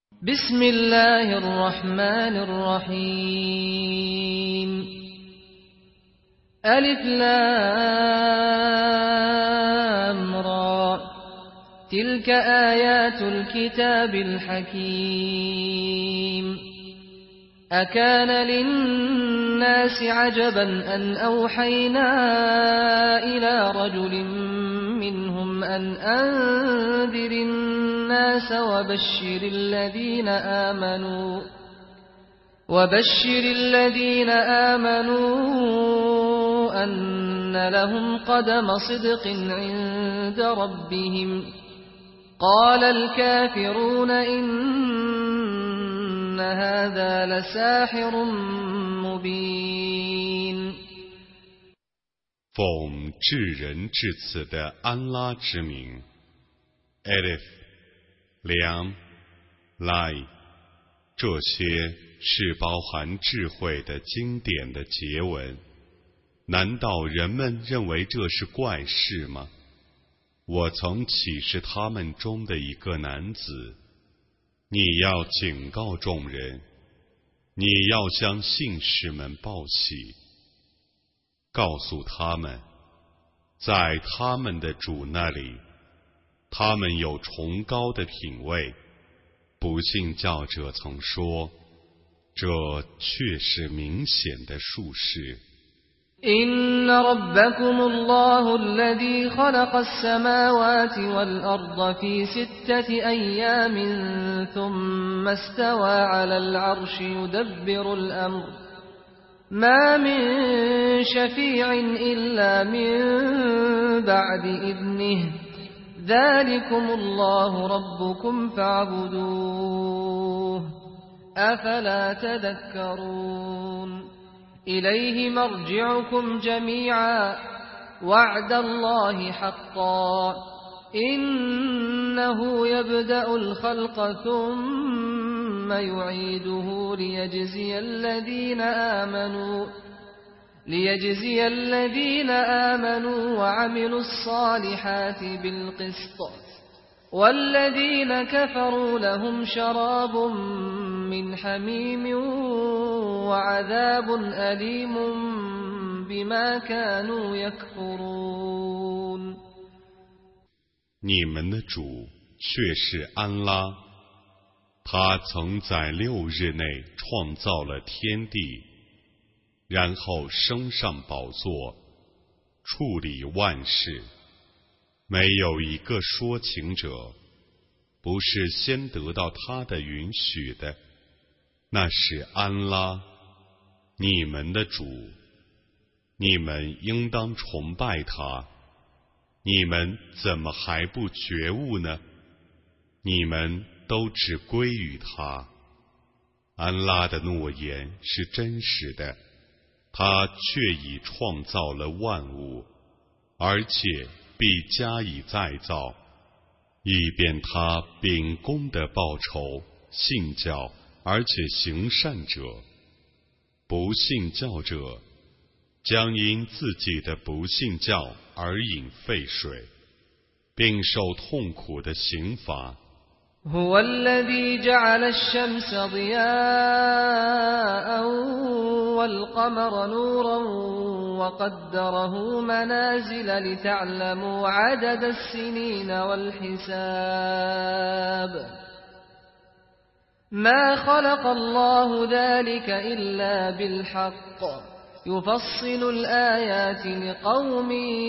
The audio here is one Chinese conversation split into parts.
بسم الله الرحمن الرحيم ألف لام را تلك آيات الكتاب الحكيم أكان للناس عجبا أن أوحينا إلى رجل منهم أن أنذر الناس وبشر الذين آمنوا أن لهم قدم صدق عند ربهم قال الكافرون إن هذا لساحر مبين 奉至仁至慈的安拉之名 Alif Lam Lai 这些是包含智慧的经典的结文，难道人们认为这是怪事吗？我曾启示他们中的一个男子，你要警告众人，你要向信士们报喜，告诉他们，在他们的主那里，他们有崇高的品位。不信教者曾说，这却是明显的术士。 إن ربكم الله الذي خلق السماوات والأرض في 6 أيام ثم استوى على العرش يدبر الأمر ما من شفيع إلا من بعد إذنه ذلكم الله ربكم فاعبدوه أفلا تذكرون إليه مرجعكم جميعا وعد الله حقا إنه يبدأ الخلق ثم يعيده ليجزي الذين آمنوا وعملوا الصالحات بالقسط والذين كفروا لهم شراب من حميم وعذاب أليم بما كانوا يكفرون 你们的主却是安拉，他曾在6日内创造了天地，然后升上宝座，处理万事。没有一个说情者不是先得到他的允许的，那是安拉，你们的主，你们应当崇拜他。你们怎么还不觉悟呢？你们都只归于他。安拉的诺言是真实的，他却已创造了万物，而且必加以再造，以便他秉公的报酬信教而且行善者。不信教者将因自己的不信教而饮沸水，并受痛苦的刑罚。 هو الذي جعل الشمس ضياء والقمر نورا وقدره منازل لتعلموا عدد السنين والحساب ما خلق الله ذلك إلا بالحق يفصل الآيات لقوم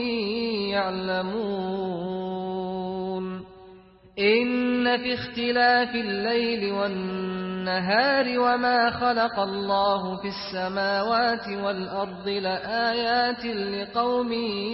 يعلمون إن في اختلاف الليل والنهار وما خلق الله في السماوات والأرض لآيات لقوم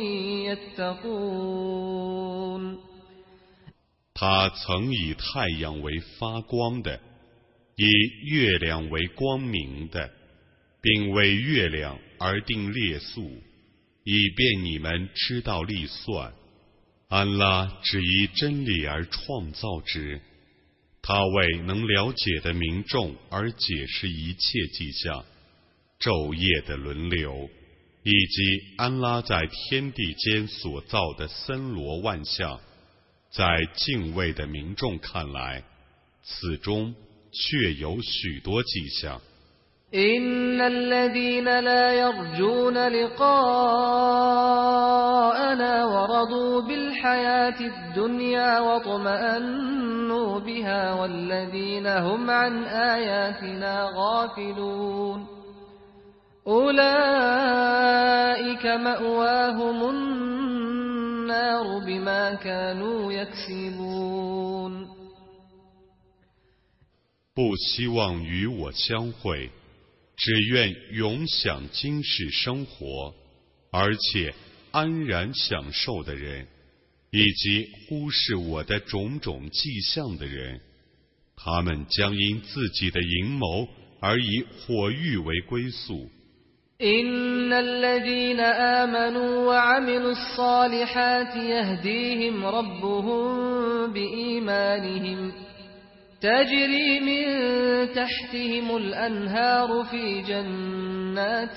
يتقون 他曾以太阳为发光的，以月亮为光明的，并为月亮而定列数，以便你们知道历算。安拉只以真理而创造之，他为能了解的民众而解释一切迹象、昼夜的轮流，以及安拉在天地间所造的森罗万象，在敬畏的民众看来，此中确有许多迹象。 إن الذين لا يرجون لقاءنا ورضوا بالحياة الدنيا واطمأنوا بها والذين هم عن آياتنا غافلون أولئك مأواهم النار بما كانوا يكسبون 不希望与我相会，只愿永享今世生活，而且安然享受的人，以及忽视我的种种迹象的人，他们将因自己的阴谋而以火狱为归宿。 إن الذين آمنوا وعملوا الصالحات يهديهم ربهم بإيمانهم تجري من تحتهم الأنهار في جنات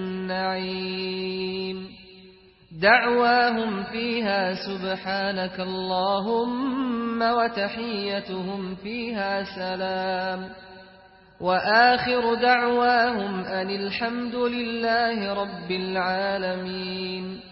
النعيم دعواهم فيها سبحانك اللهم وتحيتهم فيها سلام وآخر دعواهم أن الحمد لله رب العالمين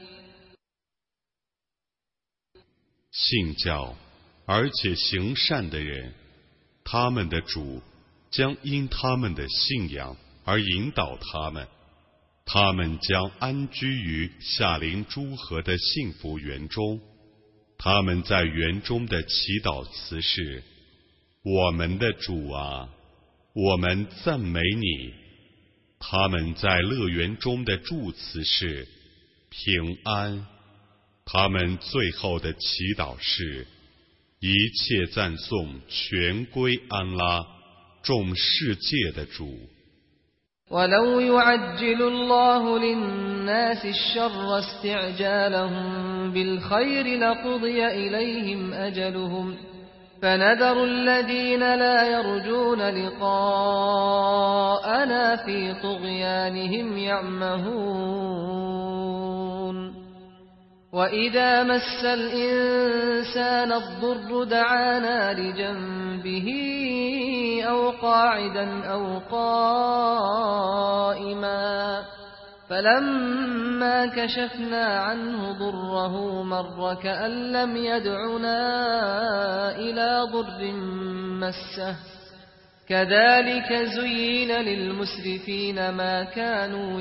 信教而且行善的人，他们的主将因他们的信仰而引导他们，他们将安居于夏临诸河的幸福园中。他们在园中的祈祷词是：我们的主啊，我们赞美你。他们在乐园中的祝词是平安。他们最后的祈祷是：一切赞颂全归安拉，众世界的主。 ولو يعجل الله للناس الشر استعجالهم بالخير لقضي إليهم أجلهم فنذر الذين لا يرجون لقاءنا في طغيانهم يعمهون وإذا مس الإنسان الضر دعانا لجنبه أو قاعدا أو قائما فلما كشفنا عنه ضره مر كأن لم يدعنا إلى ضر مسه كذلك زين للمسرفين ما كانوا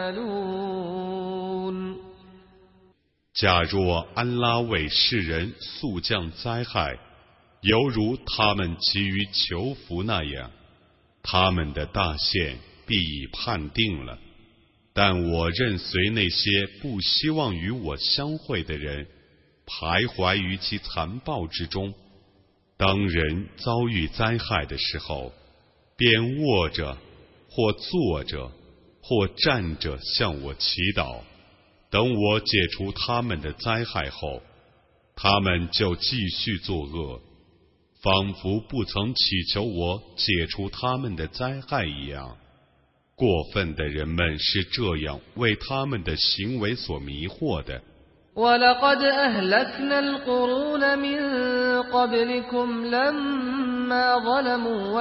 يعملون 假若安拉为世人速降灾害，犹如他们急于求福那样，他们的大限必已判定了。但我任随那些不希望与我相会的人徘徊于其残暴之中。当人遭遇灾害的时候，便卧着或坐着或站着向我祈祷。等我解除他们的灾害后，他们就继续作恶，仿佛不曾祈求我解除他们的灾害一样。过分的人们是这样为他们的行为所迷惑的。 وَلَقَدْ أَهْلَكْنَا الْقُرُونَ مِنْ قَبْلِكُمْ لَمَّا ظَلَمُوا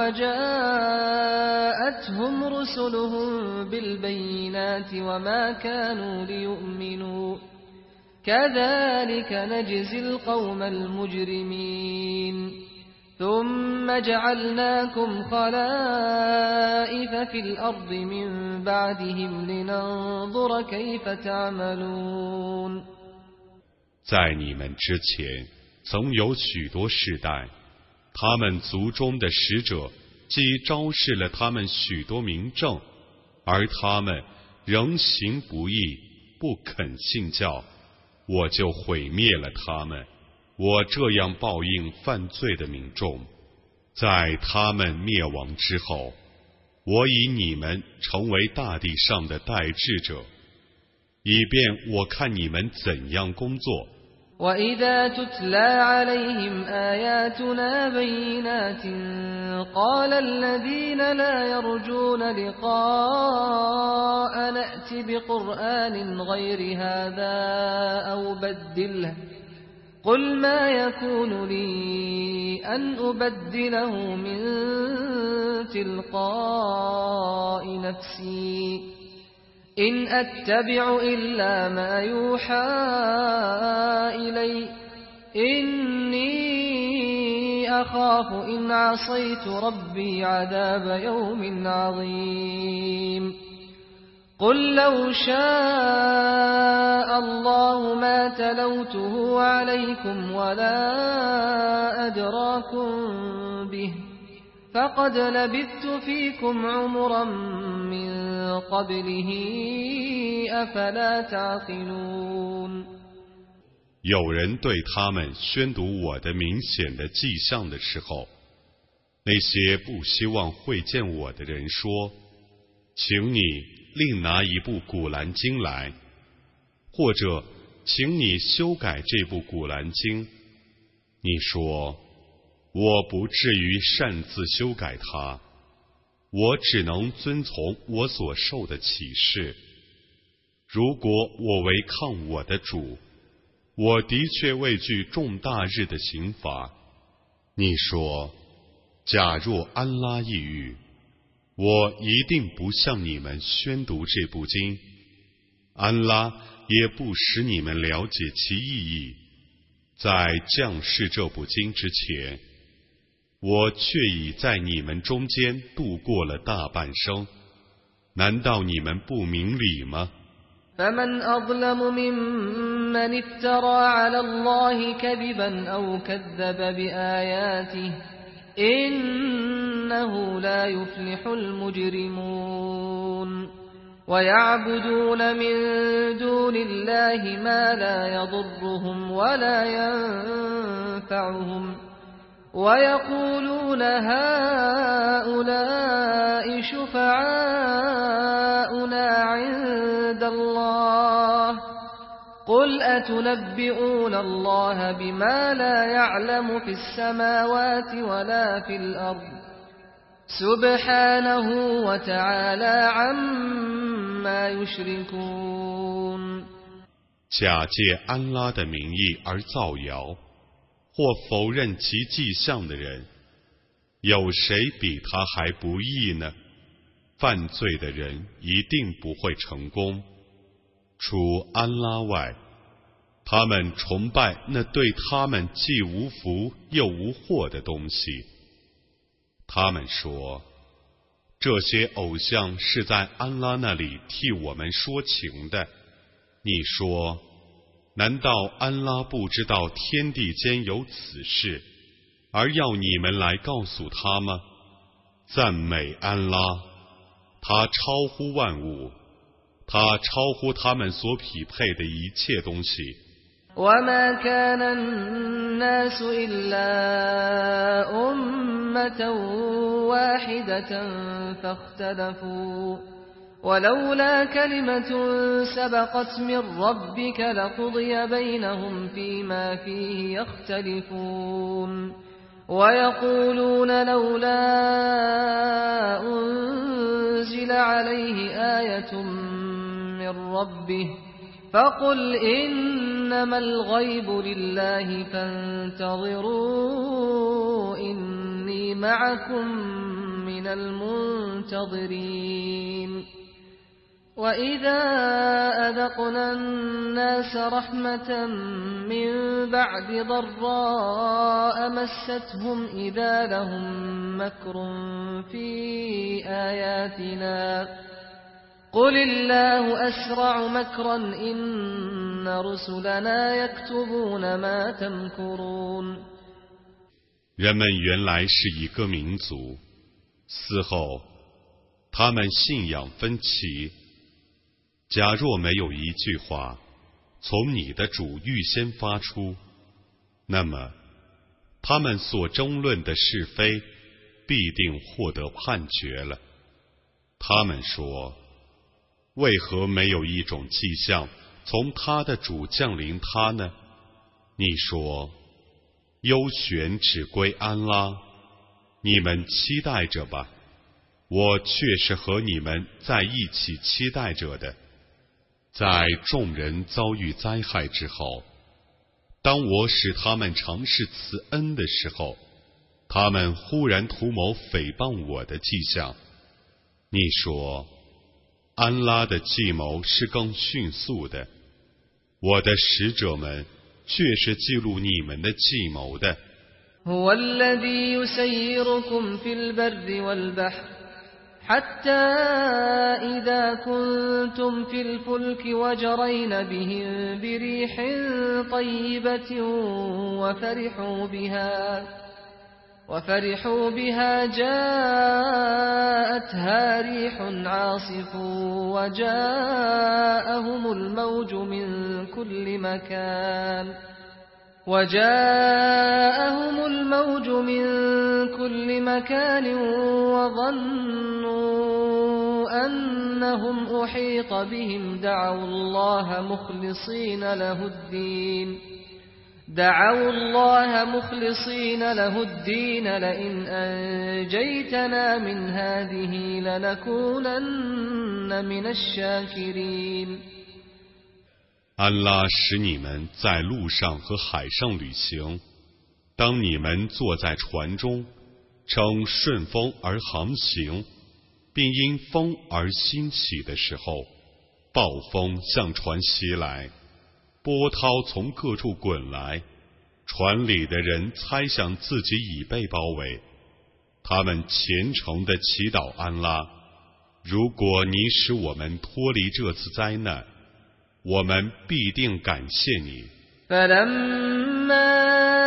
وَجَاءَتْهُمْ رُسُلُهُم بِالْبَيِّنَاتِ وَمَا كَانُوا لِيُؤْمِنُوا كَذَلِكَ نَجْزِي الْقَوْمَ الْمُجْرِمِينَ ثُمَّ جَعَلْنَاكُمْ خَلَائِفَ فِي الْأَرْضِ مِنْ بَعْدِهِمْ لِنَنظُرَ كَيْفَ تَعْمَلُونَ 在你们之前，曾有许多世代，他们族中的使者既昭示了他们许多明证，而他们仍行不义，不肯信教，我就毁灭了他们。我这样报应犯罪的民众，在他们灭亡之后，我以你们成为大地上的代志者，以便我看你们怎样工作。 وَإِذَا تُتْلَى عَلَيْهِمْ آيَاتُنَا بَيِّنَاتٍ قَالَ الَّذِينَ لَا يَرْجُونَ لِقَاءَنَا ائْتِ بِقُرْآنٍ غَيْرِ هَذَا أَوْ بَدِّلْهُ قُلْ مَا يَكُونُ لِي أَنْ أُبَدِّلَهُ مِنْ تلقاء نفسي إن أتبع إلا ما يوحى إلي إني أخاف إن عصيت ربي عذاب يوم عظيم قل لو شاء الله ما تلوته عليكم ولا أدراكم به فقد لبثت فيكم عمرا من قبله أفلا تعقلون 有人对他们宣读我的明显的迹象的时候，那些不希望会见我的人说，请你另拿一部古兰经来，或者请你修改这部古兰经。你说，我不至于擅自修改它，我只能遵从我所受的启示。如果我违抗我的主，我的确畏惧重大日的刑罚。你说，假若安拉抑郁，我一定不向你们宣读这部经，安拉也不使你们了解其意义。在降世这部经之前，我却已在你们中间度过了大半生，难道你们不明理吗 فمن أظلم ممن افترى على الله كذبا أو كذب بآياته إنه لا يفلح المجرمون ويعبدون من دون الله ما لا يضرهم ولا ينفعهم ويقولون هؤلاء شفعاؤنا عند الله قل أتنبئون الله بما لا يعلم في السماوات ولا في الأرض سبحانه وتعالى عما يشركون 假借安拉的名义而造谣或否认其迹象的人，有谁比他还不义呢？犯罪的人一定不会成功。除安拉外，他们崇拜那对他们既无福又无祸的东西。他们说，这些偶像是在安拉那里替我们说情的。你说，难道安拉不知道天地间有此事，而要你们来告诉他吗？赞美安拉，他超乎万物，他超乎他们所匹配的一切东西。 وما كان الناس إلا أمة واحدة فاختلفوا ولولا كلمة سبقت من ربك لقضي بينهم فيما فيه يختلفون ويقولون لولا أنزل عليه آية من ربه فقل إنما الغيب لله فانتظروا إني معكم من المنتظرين وإذا أذقنا الناس رحمة من بعد ضراء مستهم إذا لهم مكر في آياتنا قل الله أسرع مكرا إن رسلنا يكتبون ما تمكرون 人们原来是一个民族，嗣后他们信仰分歧。假若没有一句话从你的主预先发出，那么他们所争论的是非必定获得判决了。他们说，为何没有一种迹象从他的主降临他呢？你说，优选只归安拉，你们期待着吧，我却是和你们在一起期待着的。在众人遭遇灾害之后，当我使他们尝试慈恩的时候， 他们忽然图谋诽谤我的迹象。你说，安拉的计谋是更迅速的，我的使者们却是记录你们的计谋的。 هو الذي يسيركم في البر والبحر حتى إذا كنتم في الفلك وجرين بهم بريح طيبة وفرحوا بها جاءتها ريح عاصف وجاءهم الموج من كل مكان وظنوا أنهم أحيط بهم دعوا الله مخلصين له الدين لئن أنجيتنا من هذه لنكونن من الشاكرين。 安拉使你们在路上和海上旅行，当你们坐在船中，乘顺风而航行，并因风而兴起的时候，暴风向船袭来，波涛从各处滚来，船里的人猜想自己已被包围，他们虔诚地祈祷安拉，如果你使我们脱离这次灾难，我们必定感谢你。 فلما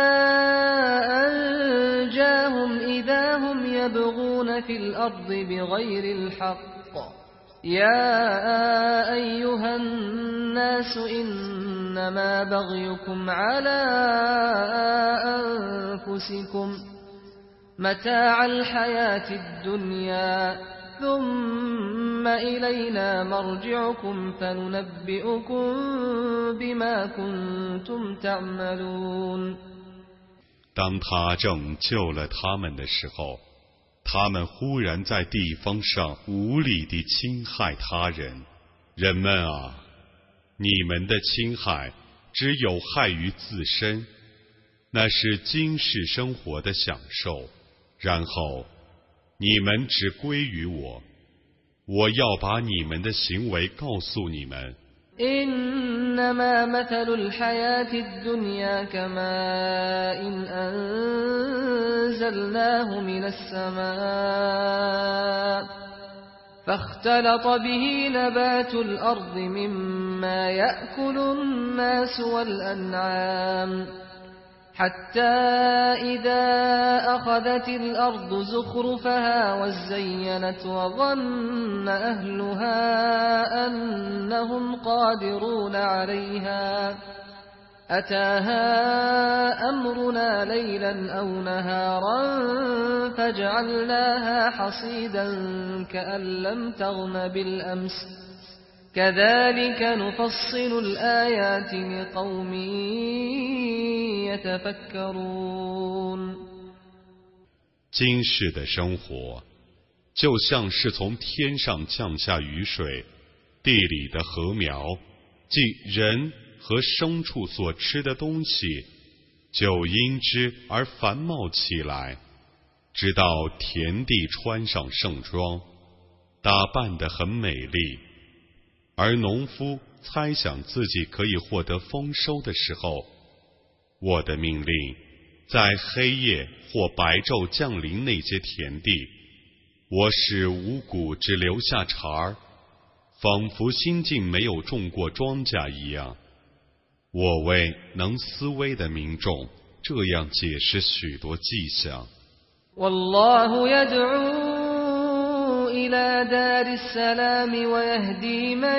أنجاهم إذا هم يبغون في الأرض بغير الحق يا أيها الناس إنما بغيكم على أنفسكم متاع الحياة الدنيا ثم إلينا مرجعكم فننبئكم بما كنتم تعملون。 当他拯救了他们的时候，他们忽然在地方上无理地侵害他人。人们啊，你们的侵害只有害于自身，那是今世生活的享受，然后你们只归于我，我要把你们的行为告诉你们。 إنما مثل الحياة الدنيا كماء أنزلناه من السماء فاختلط به نبات الأرض مما يأكل الناس والأنعام حتى إذا أخذت الأرض زخرفها وزينت وظن أهلها أنهم قادرون عليها أتاها أمرنا ليلا أو نهارا فجعلناها حصيدا كأن لم تغن بالأمس كذلك نفصل الآيات لقوم يتفكرون。 今世的生活就像是从天上降下雨水，地里的禾苗，即人和牲畜所吃的东西，就因之而繁茂起来，直到田地穿上盛装，打扮得很美丽。而农夫猜想自己可以获得丰收的时候，我的命令在黑夜或白昼降临那些田地，我使五谷只留下茬儿，仿佛新近没有种过庄稼一样。我为能思维的民众这样解释许多迹象。 والله يدعو إلى دار السلام ويهدي من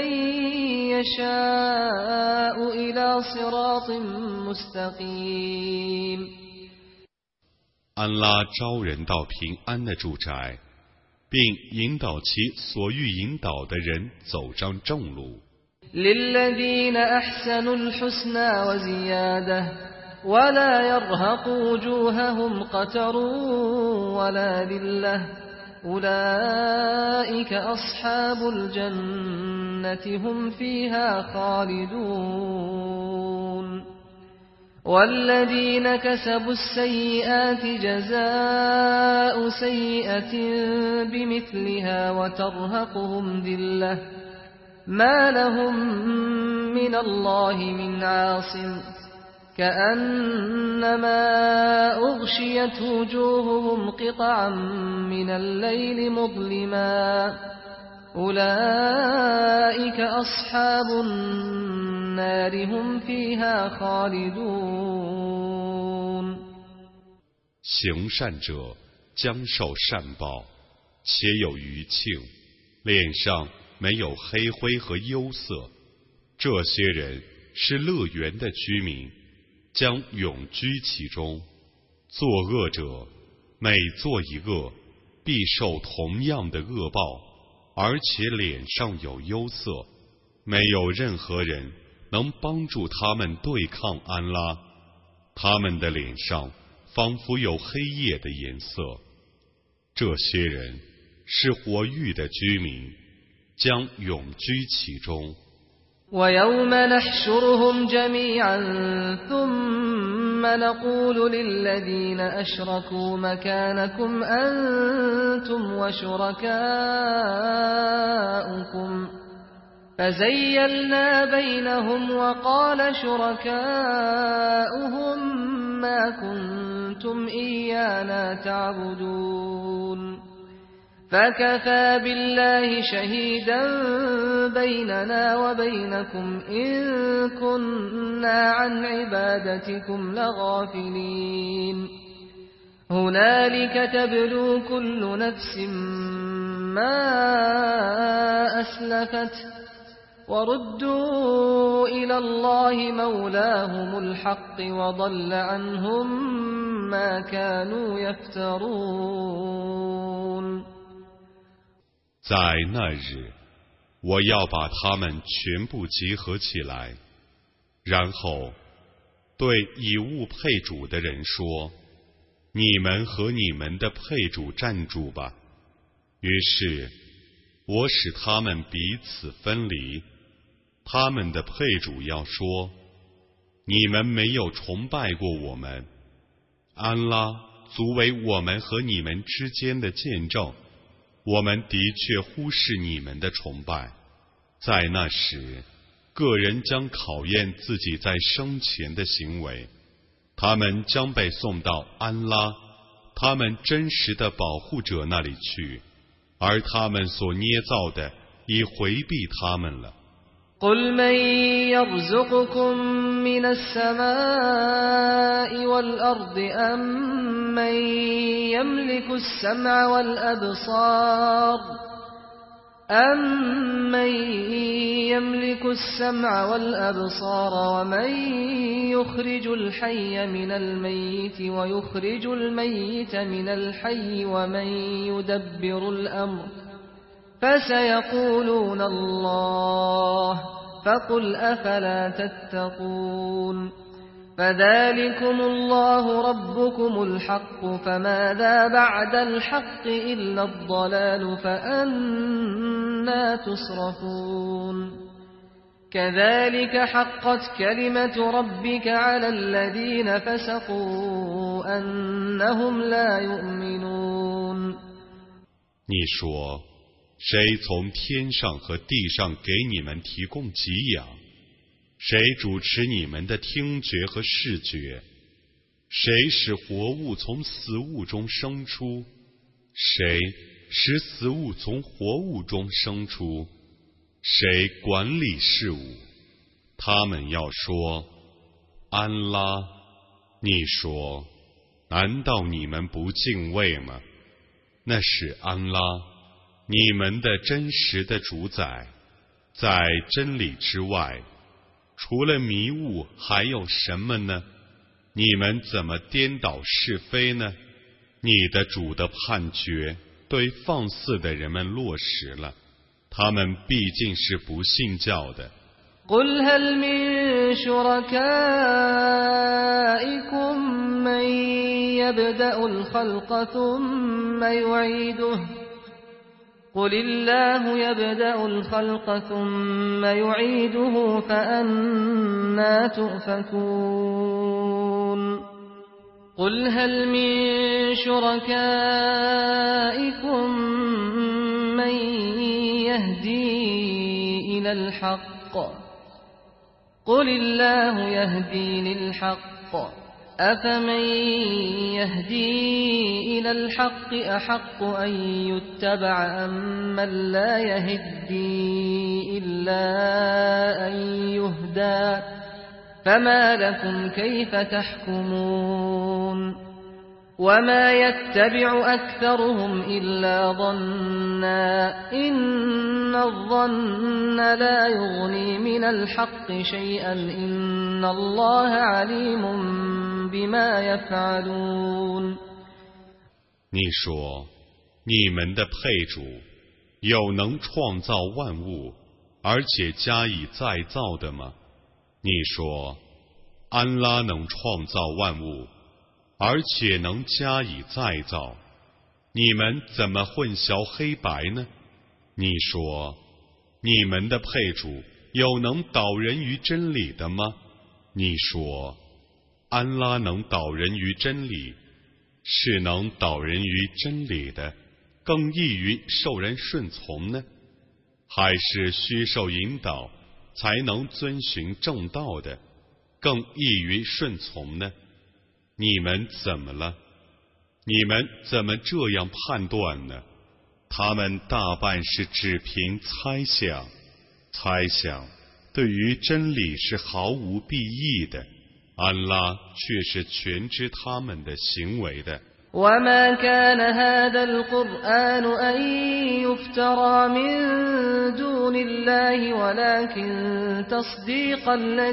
يشاء إلى صراط مستقيم。 安拉招人到平安的住宅，并引导其所欲引导的人走上正路。 للذين أحسنوا الحسنى وزيادة ولا يرهق وجوههم قتر ولا ذلة أولئك أصحاب الجنة هم فيها خالدون والذين كسبوا السيئات جزاء سيئة بمثلها وترهقهم ذلة ما لهم من الله من عاصم كأنما أغشيت وجوههم قطعا من الليل مظلما أولئك أصحاب النار هم فيها خالدون。 行善者将受善报，且有余庆，脸上没有黑灰和忧色。这些人是乐园的居民，将永居其中。作恶者每做一恶，必受同样的恶报，而且脸上有忧色。没有任何人能帮助他们对抗安拉，他们的脸上仿佛有黑夜的颜色。这些人是活狱的居民，将永居其中。 ويوم نحشرهم جميعا ثم نقول للذين أشركوا مكانكم أنتم وشركاؤكم فزيلنا بينهم وقال شركاؤهم ما كنتم إيانا تعبدون فكفى بالله شهيدا بيننا وبينكم إن كنا عن عبادتكم لغافلين هنالك تبلو كل نفس ما أسلفت وردوا إلى الله مولاهم الحق وضل عنهم ما كانوا يفترون。 在那日，我要把他们全部集合起来，然后对以物配主的人说：你们和你们的配主站住吧。于是我使他们彼此分离。他们的配主要说：你们没有崇拜过我们，安拉足为我们和你们之间的见证，我们的确忽视你们的崇拜。在那时，个人将考验自己在生前的行为，他们将被送到安拉他们真实的保护者那里去，而他们所捏造的已回避他们了。 قل من يرزقكم من السماء والأرض أمن يملك السمع والأبصار ومن يخرج الحي من الميت ويخرج الميت من الحي ومن يدبر الأمر فسيقولون الله فقل أفلا تتقون فذلكم الله ربكم الحق فماذا بعد الحق إلا الضلال فأنى تصرفون كذلك حقت كلمة ربك على الذين فسقوا أنهم لا يؤمنون。 你说谁从天上和地上给你们提供给养？谁主持你们的听觉和视觉？谁使活物从死物中生出？谁使死物从活物中生出？谁管理事物？他们要说：安拉。你说：难道你们不敬畏吗？那是安拉，你们的真实的主宰。在真理之外，除了迷雾还有什么呢？你们怎么颠倒是非呢？你的主的判决对放肆的人们落实了，他们毕竟是不信教的。 قل هل من شركائكم من يبدأ الخلق ثم يعيده قل الله يبدأ الخلق ثم يعيده فأنى تؤفكون قل هل من شركائكم من يهدي إلى الحق قل الله يهدي للحق أفمن يهدي إلى الحق أحق أن يتبع أمن لا يهدي إلا أن يهدى فما لكم كيف تحكمون وما يتبع أكثرهم إلا ظنا إن الظن لا يغني من الحق شيئا إن الله عليم بما يفعلون 你说，你们的配主有能创造万物，而且加以再造的吗？你说，安拉能创造万物，而且能加以再造，你们怎么混淆黑白呢？你说，你们的配主有能导人于真理的吗？你说，安拉能导人于真理，是能导人于真理的，更易于受人顺从呢？还是需受引导才能遵循正道的，更易于顺从呢？你们怎么了？你们怎么这样判断呢？他们大半是只凭猜想，猜想对于真理是毫无裨益的，安拉却是全知他们的行为的。 وما كان هذا القرآن أن يفترى من دون الله ولكن تصديق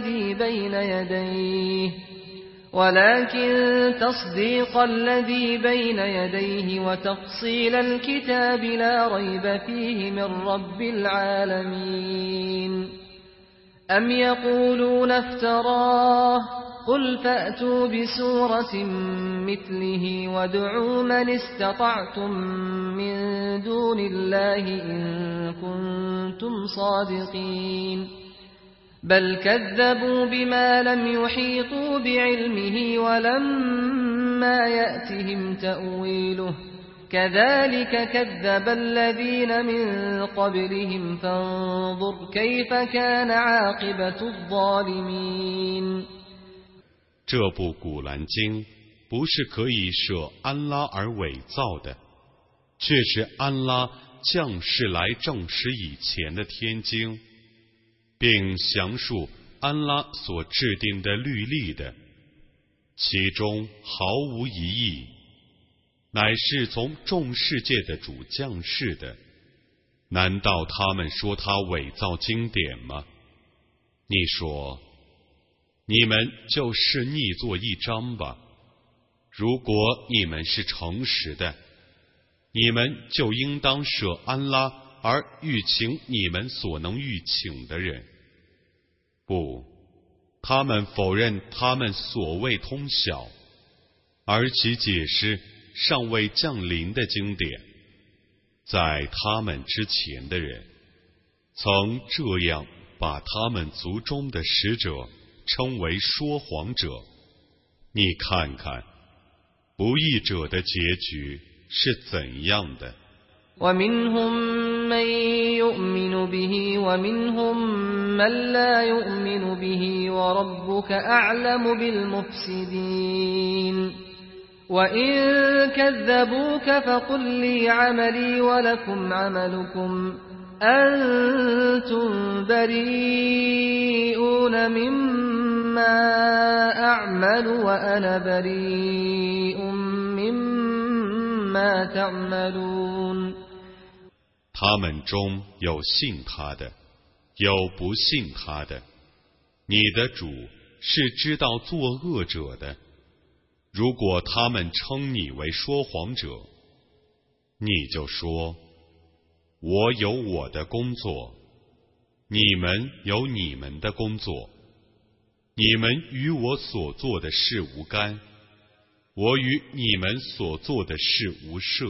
الذي بين يديه وتفصيل الكتاب لا ريب فيه من رب العالمين أم يقولون افتراه قل فأتوا بسورة مثله وادعوا من استطعتم من دون الله إن كنتم صادقين بل كذبوا بما لم يحيطوا بعلمه ولما يأتهم تأويله كذلك كذب الذين من قبلهم فانظر كيف كان عاقبة الظالمين 这部古兰经不是可以舍安拉而伪造的，却是安拉降世来证实以前的天经，并详述安拉所制定的律例的，其中毫无疑义，乃是从众世界的主降世的。难道他们说他伪造经典吗？你说，你们就是逆作一章吧。如果你们是诚实的，你们就应当舍安拉而欲请你们所能欲请的人。不，他们否认他们所谓通晓，而其解释尚未降临的经典。在他们之前的人曾这样把他们族中的使者称为说谎者。你看看不义者的结局是怎样的。 ومنهم من يؤمن به ومنهم من لا يؤمن به وربك أعلم بالمفسدين وإن كذبوك فقل لي عملي ولكم عملكم أنتم بريئون مما أعمل وأنا بريء مما تعملون 他们中有信他的，有不信他的。你的主是知道作恶者的。如果他们称你为说谎者，你就说：我有我的工作，你们有你们的工作，你们与我所做的事无干，我与你们所做的事无涉。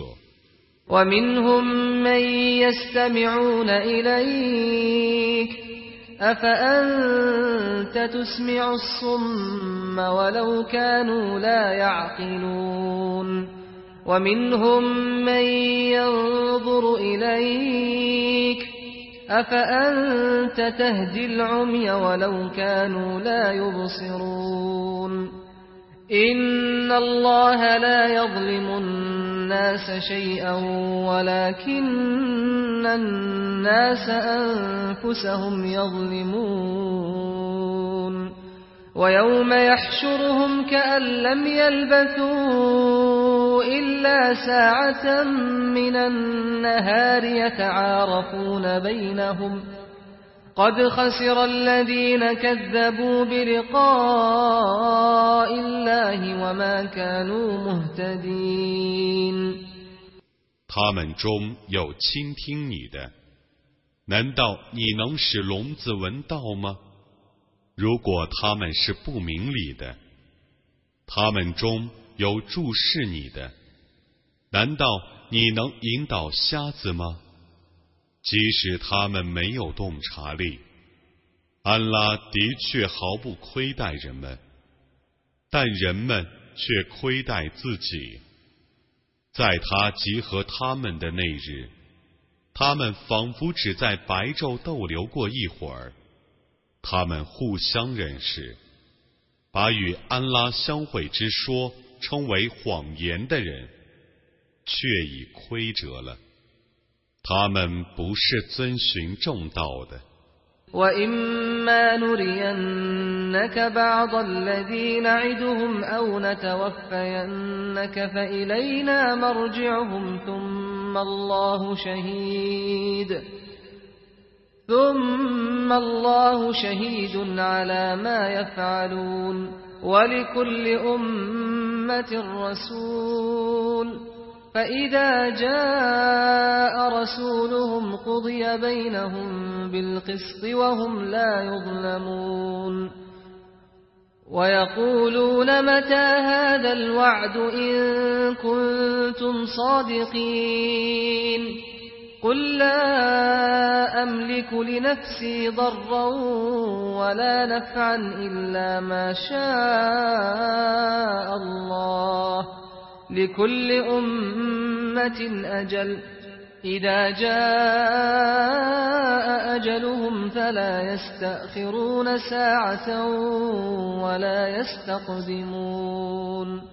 ومنهم من يستمعون إليك أفأنت تسمع الصم ولو كانوا لا يعقلون ومنهم من ينظر إليك أفأنت تهدي العمي ولو كانوا لا يبصرون إن الله لا يظلم الناس شيئا ولكن الناس أنفسهم يظلمون ويوم يحشرهم كأن لم يلبثوا إلا ساعة من النهار يتعارفون بينهم قد خسر الذين كذبوا بلقاء الله وما كانوا مهتدين 他们中有倾听你的，难道你能使聋子闻道吗？如果他们是不明理的，他们中有注视你的，难道你能引导瞎子吗？即使他们没有洞察力，安拉的确毫不亏待人们，但人们却亏待自己。在他集合他们的那日，他们仿佛只在白昼逗留过一会儿。他们互相认识，把与安拉相会之说称为谎言的人，却已亏折了。他们不是遵循正道的。 وَإِمَّا نُرِيَنَّكَ بَعْضَ الَّذِي نَعِدُهُمْ أَوْ نَتَوَفَّيَنَّكَ فَإِلَيْنَا مَرْجِعُهُمْ ثُمَّ اللَّهُ شَهِيدٌ عَلَى مَا يَفْعَلُونَ وَلِكُلِّ أُمَّةٍ رَسُولٌ فإذا جاء رسولهم قضي بينهم بالقسط وهم لا يظلمون ويقولون متى هذا الوعد إن كنتم صادقين قل لا أملك لنفسي ضرا ولا نفعا إلا ما شاء الله لكل أمة أجل إذا جاء أجلهم فلا يستأخرون ساعة ولا يستقدمون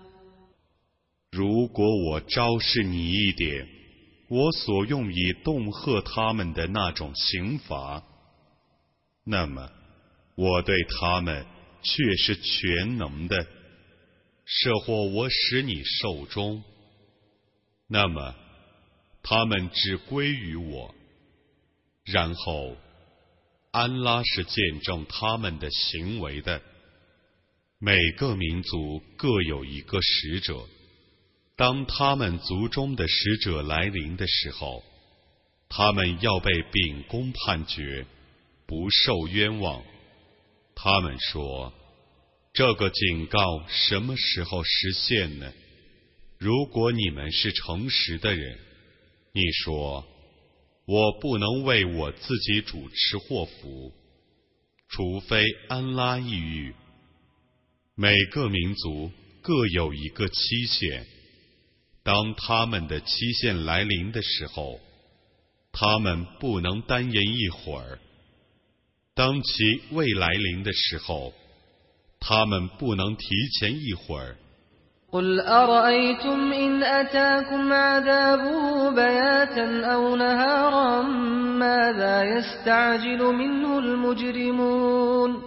如果我昭示你一点，我所用以恫吓他们的那种刑罚，那么我对他们却是全能的。设或我使你寿终，那么他们只归于我。然后，安拉是见证他们的行为的。每个民族各有一个使者，当他们族中的使者来临的时候，他们要被秉公判决，不受冤枉。他们说，这个警告什么时候实现呢？如果你们是诚实的人，你说，我不能为我自己主持祸福，除非安拉抑郁。每个民族各有一个期限，当他们的期限来临的时候，他们不能单言一会儿；当其未来临的时候，他们不能提前一会儿。 قل أرأيتم إن أتاكم عذابه بياتا أو نهارا ماذا يستعجل منه المجرمون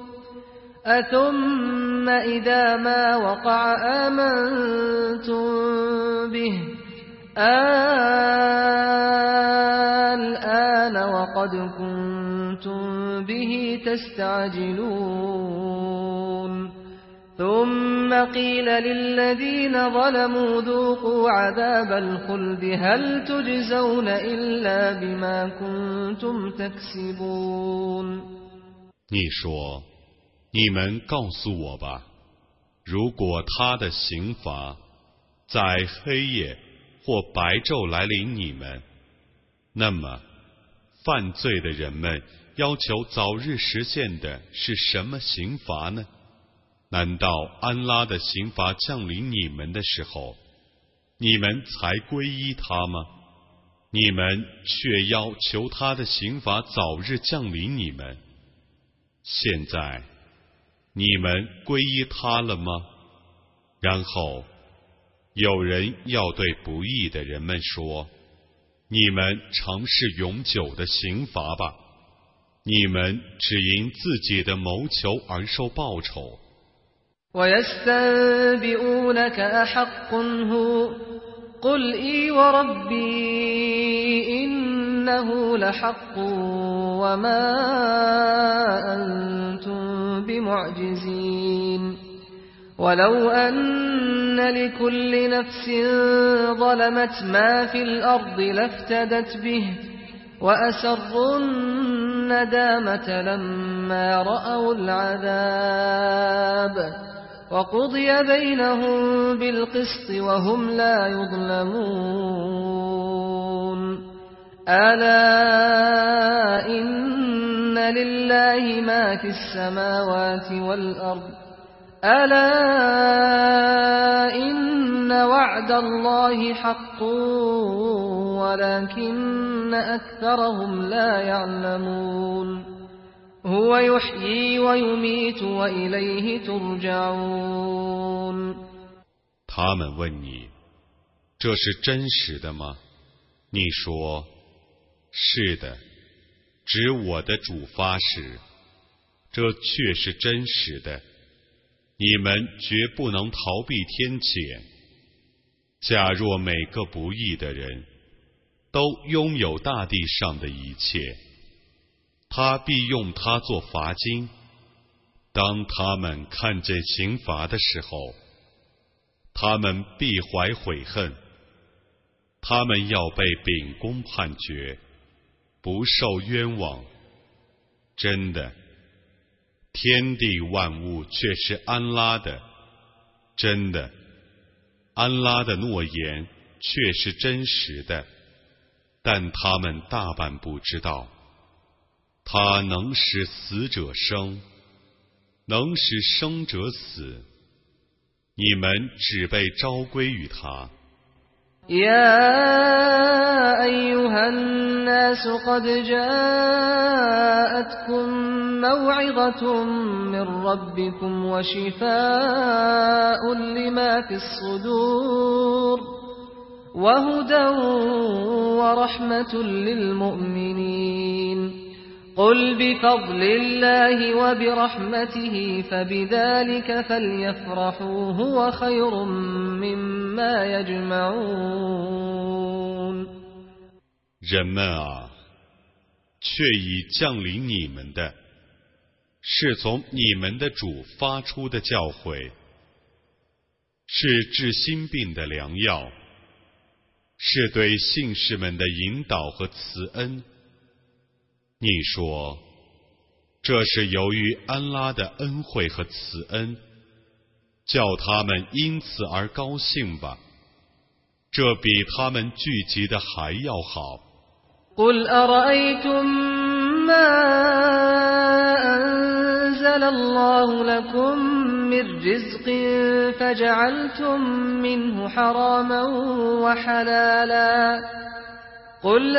أثم إذا ما وقع آمنتم به الآن وقد كنتم به تستعجلون ثم قيل للذين ظلموا ذوقوا عذاب الخلد هل تجزون إلا بما كنتم تكسبون 你说，你们告诉我吧，如果他的刑罚在黑夜或白昼来临你们，那么犯罪的人们要求早日实现的是什么刑罚呢？难道安拉的刑罚降临你们的时候，你们才皈依他吗？你们却要求他的刑罚早日降临你们。现在你们皈依他了吗？然后有人要对不义的人们说，你们尝试永久的刑罚吧，你们只因自己的谋求而受报酬。 ويستنبئونك أحق هو قل إي وربي إنه لحق وما أنتم بمعجزين ولو أن لكل نفس ظلمت ما في الأرض لافتدت به وأسروا الندامة لما رأوا العذاب وقضي بينهم بالقسط وهم لا يظلمون ألا إن لله ما في السماوات والأرض ألا إن وعد الله حق ولكن أكثرهم لا يعلمون هو يحيي ويميت وإليه ترجعون 他们问你，这是真实的吗？你说，是的，指我的主发誓，这确是真实的。你们绝不能逃避天谴。假若每个不义的人都拥有大地上的一切，他必用它做罚金。当他们看见刑罚的时候，他们必怀悔恨，他们要被秉公判决，不受冤枉。真的，天地万物却是安拉的，真的，安拉的诺言却是真实的，但他们大半不知道。他能使死者生，能使生者死，你们只被召归于他。 يا أيها الناس قد جاءتكم موعظة من ربكم وشفاء لما في الصدور وهدى ورحمة للمؤمنين قل بفضل الله وبرحمته فبذلك فليفرحوا هو خير مما يجمعون 人们啊，却已降临你们的，是从你们的主发出的教诲，是治心病的良药，是对信士们的引导和慈恩。你说，这是由于安拉的恩惠和慈恩，叫他们因此而高兴吧，这比他们聚集的还要好。 قل أرأيتم ما أنزل الله لكم من رزق فجعلتم منه حراما وحلالا قل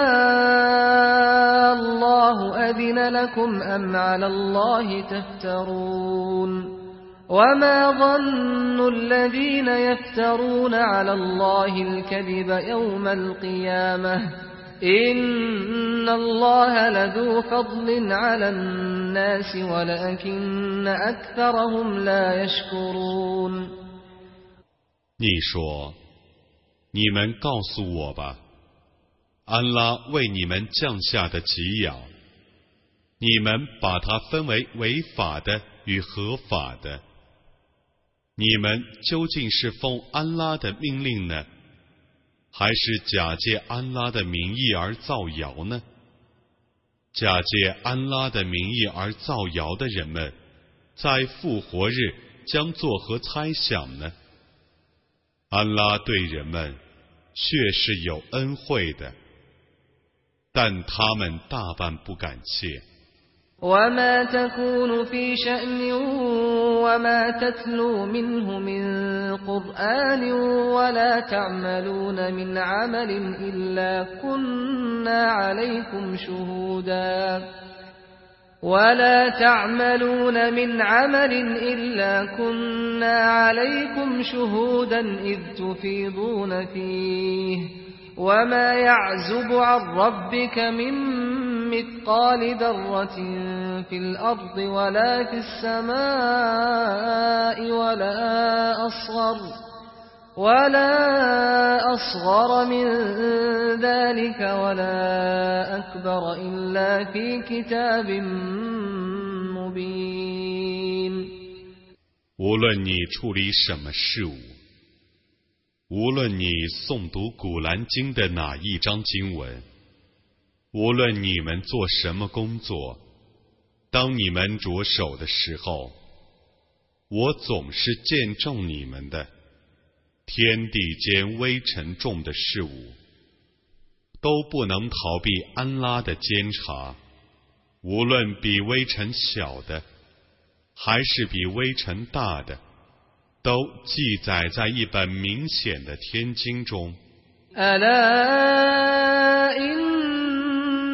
الله أذن لكم أم على الله تفترون وما ظن الذين يفترون على الله الكذب يوم القيامة إن الله لذو فضل على الناس ولكن أكثرهم لا يشكرون 你说，你们告诉我吧，安拉为你们降下的给养，你们把它分为违法的与合法的，你们究竟是奉安拉的命令呢，还是假借安拉的名义而造谣呢？假借安拉的名义而造谣的人们，在复活日将作何猜想呢？安拉对人们确是有恩惠的， 但他们大半不感谢。 وما تكون في شأن وما تتلو منه من قرآن ولا تعملون من عمل إلا كنا عليكم شهودا إذ تفيضون فيه وما يعزب عن ربك من مثقال ذرة في الأرض ولا في السماء ولا أصغر من ذلك ولا أكبر إلا في كتاب مبين。 无论你处理什么事物，无论你诵读古兰经的哪一章经文，无论你们做什么工作，当你们着手的时候，我总是见证你们的。天地间微尘重的事物，都不能逃避安拉的监察，无论比微尘小的，还是比微尘大的，都记载在一本明显的天经中。 ألا إن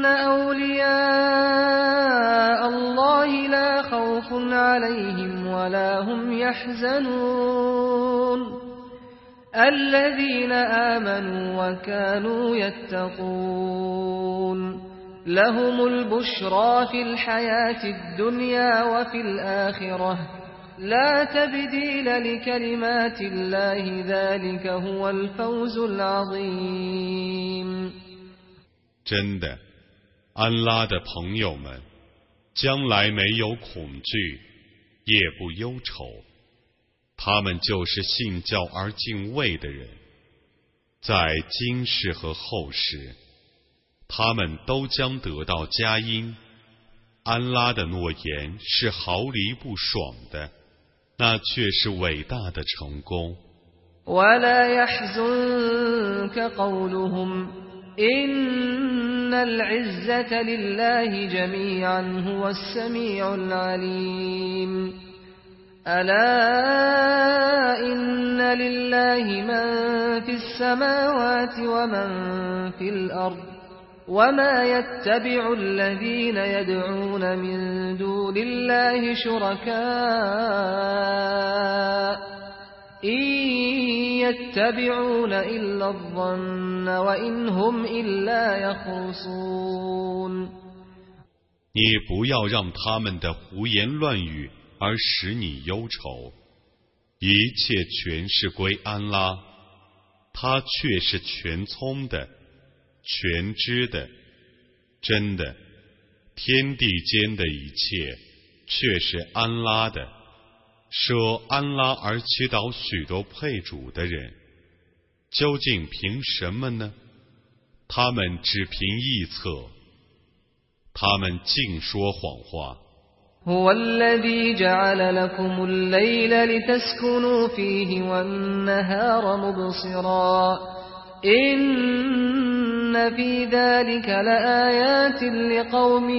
أولياء الله لا خوف عليهم ولا هم يحزنون الذين آمنوا وكانوا يتقون لهم البشرى في الحياة الدنيا وفي الآخرة لا تبديل لكلمات الله ذلك هو الفوز العظيم。 真的，安拉的朋友们，将来没有恐惧，也不忧愁。他们就是信教而敬畏的人，在今世和后世，他们都将得到佳音。安拉的诺言是毫厘不爽的，那却是伟大的成功。 ولا يحزنك قولهم إن العزة لله جميعا هو السميع العليم ألا إن لله من في السماوات ومن في الأرض وما يتبع الذين يدعون من دون الله شركاء إن يتبعون إلا الظن وإن هم إلا يخرصون。 你不要让他们的胡言乱语而使你忧愁，一切全是归安拉，他却是全聪的、全知的。真的，天地间的一切却是安拉的。舍安拉而祈祷许多配主的人，究竟凭什么呢？他们只凭臆测，他们净说谎话。 هو الذي جعل لكم الليل لتسكنوا فيه والنهار مبصرا إن في ذلك لآيات لقوم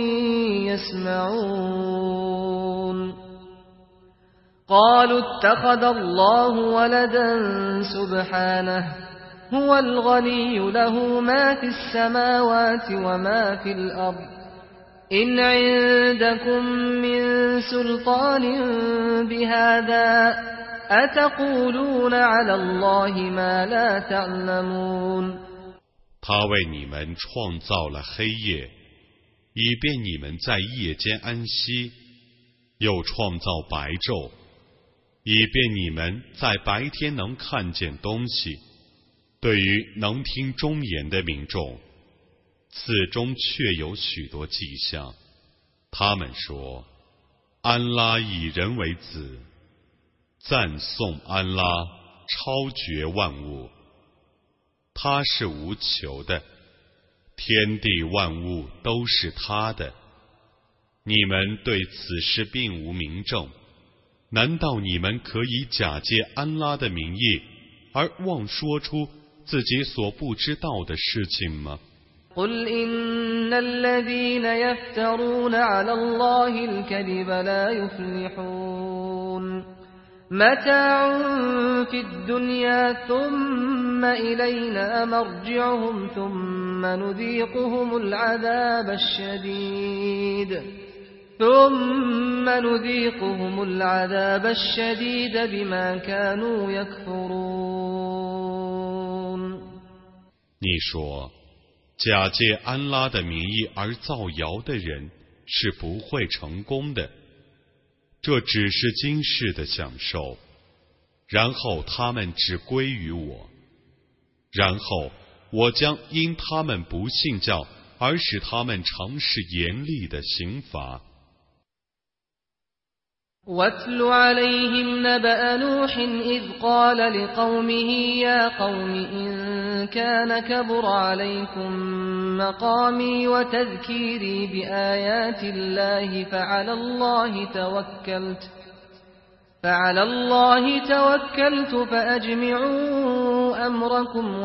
يسمعون قالوا اتخذ الله ولدا سبحانه هو الغني له ما في السماوات وما في الأرض إن عندكم من سلطان بهذا أتقولون على الله ما لا تعلمون。 他为你们创造了黑夜，以便你们在夜间安息，又创造白昼，以便你们在白天能看见东西。对于能听忠言的民众，此中确有许多迹象。他们说，安拉以人为子，赞颂安拉超绝万物，他是无求的，天地万物都是他的。你们对此事并无明证，难道你们可以假借安拉的名义而妄说出自己所不知道的事情吗？ قل إن الذين يفترون على الله الكذب لا يفلحون متاع في الدنيا ثم إلينا مرجعهم ثم نذيقهم العذاب الشديد بما كانوا يكفرون。 你说，假借安拉的名义而造谣的人是不会成功的，这只是今世的享受，然后他们只归于我，然后我将因他们不信教而使他们尝试严厉的刑罚。 واتل عليهم نبأ نوح إذ قال لقومه يا قوم إن كان كبر عليكم مقامي وتذكيري بآيات الله فعلى الله توكلت فأجمعوا أمركم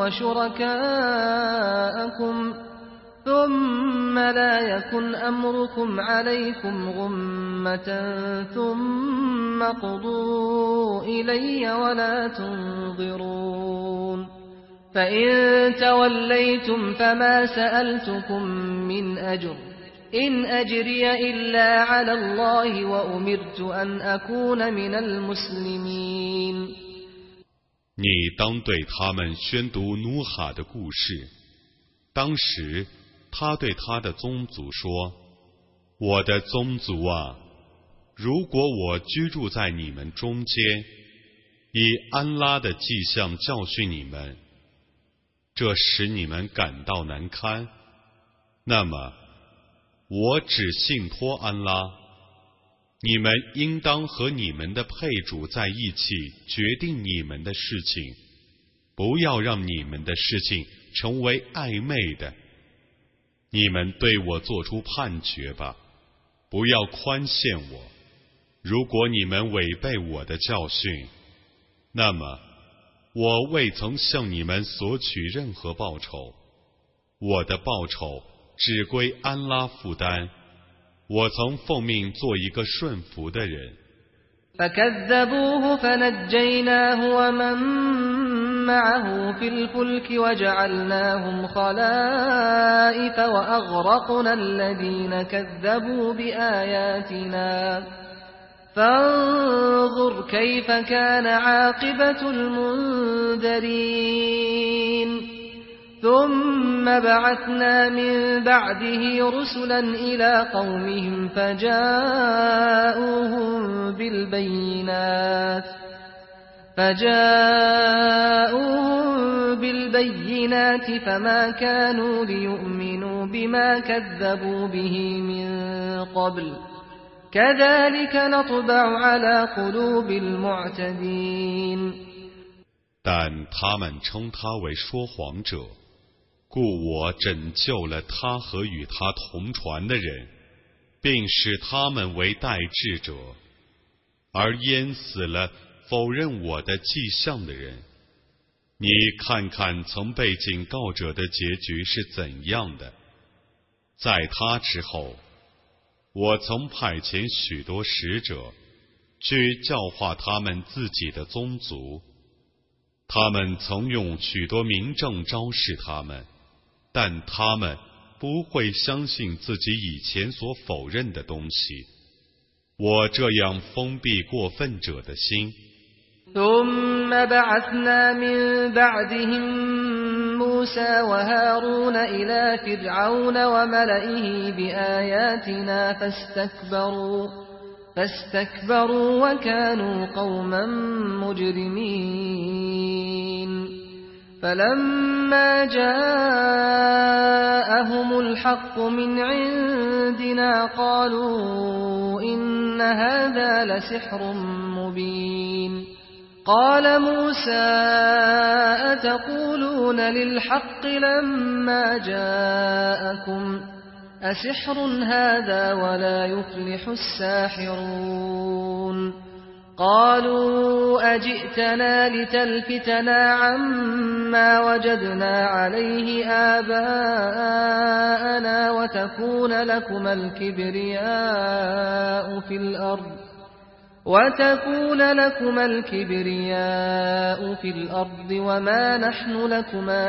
وشركاءكم ثم لا يكن أمركم عليكم غمة ثم قضوا إلي ولا تنظرون فإن توليتم فما سألتكم من أجر إن أجري إلا على الله وأمرت أن أكون من المسلمين。 你当对他们宣读努哈的故事，当时他对他的宗族说：“我的宗族啊，如果我居住在你们中间，以安拉的迹象教训你们，这使你们感到难堪，那么我只信托安拉。你们应当和你们的配主在一起决定你们的事情，不要让你们的事情成为暧昧的。你们对我做出判决吧，不要宽限我。如果你们违背我的教训，那么我未曾向你们索取任何报酬，我的报酬只归安拉负担。我曾奉命做一个顺服的人。 فكذبوه فنجيناه ومن معه في الفلك وجعلناهم خلائف وأغرقنا الذين كذبوا بآياتنا فانظر كيف كان عاقبة المنذرين ثم بعثنا من بعده رسلا إلى قومهم فجاءوهم بالبينات فما كانوا ليؤمنوا بما كذبوا به من قبل كذلك نطبع على قلوب المعتدين。 但他们称他为说谎者，故我拯救了他和与他同船的人，并使他们为代志者，而淹死了否认我的迹象的人。你看看曾被警告者的结局是怎样的。在他之后，我曾派遣许多使者去教化他们自己的宗族，他们曾用许多明证昭示他们，但他们不会相信自己以前所否认的东西。我这样封闭过分者的心。 ثم بعثنا من بعدهم موسى وهارون إلى فرعون وملئه بآياتنا فاستكبروا وكانوا قوما مجرمين فلما جاءهم الحق من عندنا قالوا إن هذا لسحر مبين قال موسى أتقولون للحق لما جاءكم أسحر هذا ولا يفلح الساحرون قالوا أجئتنا لتلفتنا عما وجدنا عليه آباءنا وتكون لكما الكبرياء في الأرض وما نحن لكما